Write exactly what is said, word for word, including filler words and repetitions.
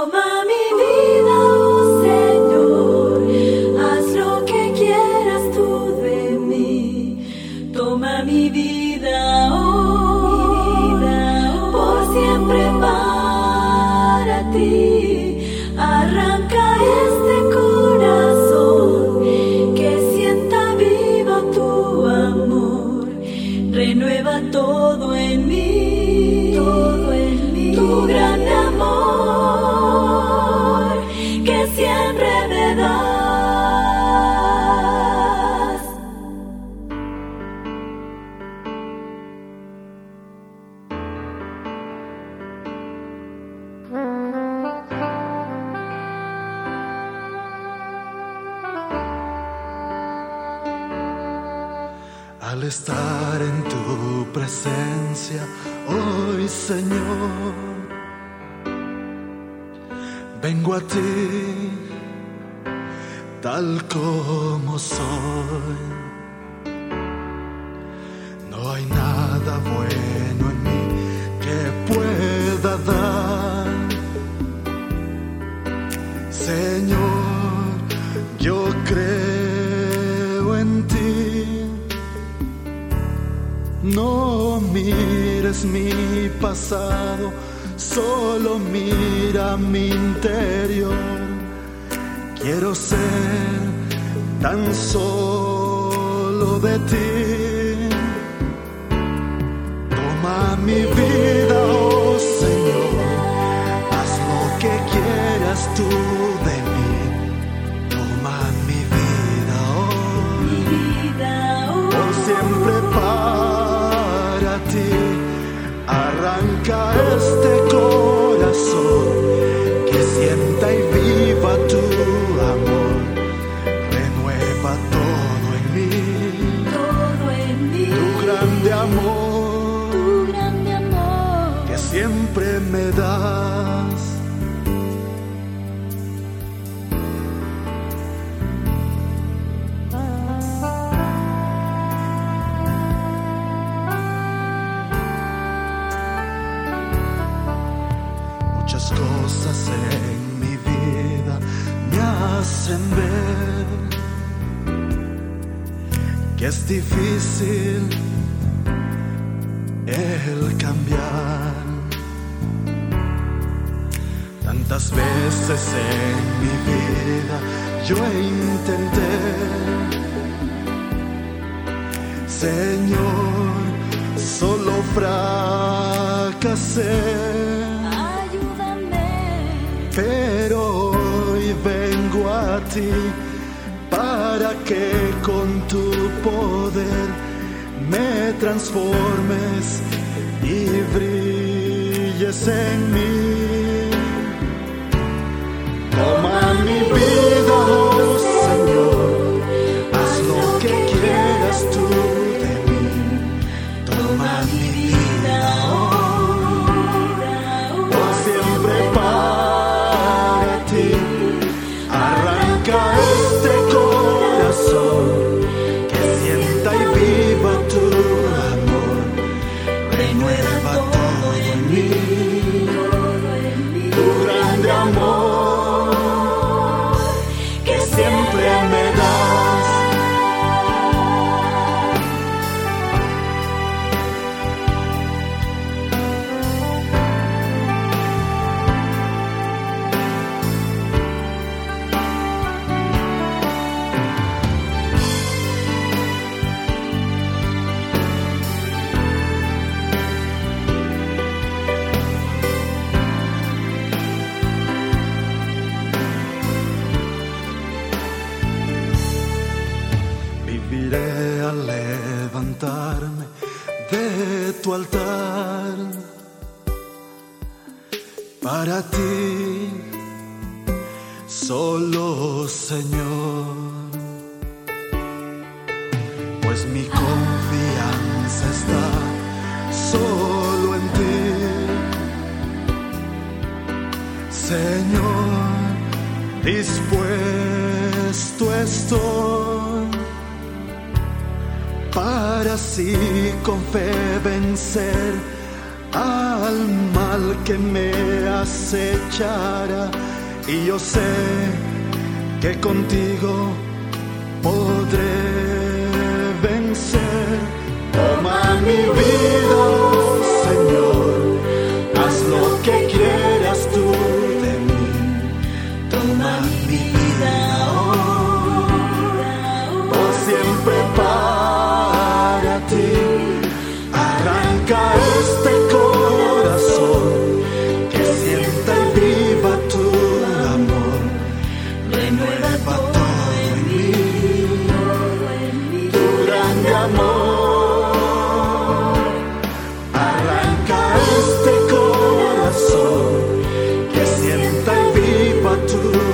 Toma mi vida, oh Señor, haz lo que quieras tú de mí. Toma mi vida, oh, por siempre para ti. Arranca este corazón que sienta vivo tu amor. Renueva todo en mí, todo en mí, tu grande amor que siempre me das. Al estar en tu presencia hoy, Señor, vengo a ti tal como soy. No hay nada bueno en mí que pueda dar. Señor, yo creo en ti. No mires mi pasado, solo mira mi interior. Quiero ser tan solo de ti. Toma mi vida, oh Señor, haz lo que quieras tú de mí. Toma mi vida, oh, Mi vida, oh, por siempre para ti. Arranca este corazón que sienta y viva tu amor. Renueva todo en mí, todo en mí, tu grande amor tu grande amor que siempre me das. Muchas cosas en mi vida me hacen ver que es difícil el cambiar. Tantas veces en mi vida yo intenté, Señor, solo fracasé. Pero hoy vengo a ti para que con tu poder me transformes y brilles en mí. Toma mi vida, oh Señor, haz lo que quieras tú de mí. Toma mi vida, oh, por siempre para ti. Arranca este corazón que sienta y viva tu amor. Renueva todo en mí, tu grande amor que siempre me das. Viviré al levantarme de tu altar para ti, solo Señor, pues mi confianza está solo en ti. Señor, dispuesto estoy para así con fe vencer al mal que me acechara, y yo sé que contigo podré vencer. Toma mi vida, oh Señor, haz lo que quieras tú de mí. Toma mi vida, oh, por siempre para ti. Arranca este corazón que sienta y viva tu amor. Renueva todo en mí, tu grande amor. Arranca este corazón que sienta y viva tu amor.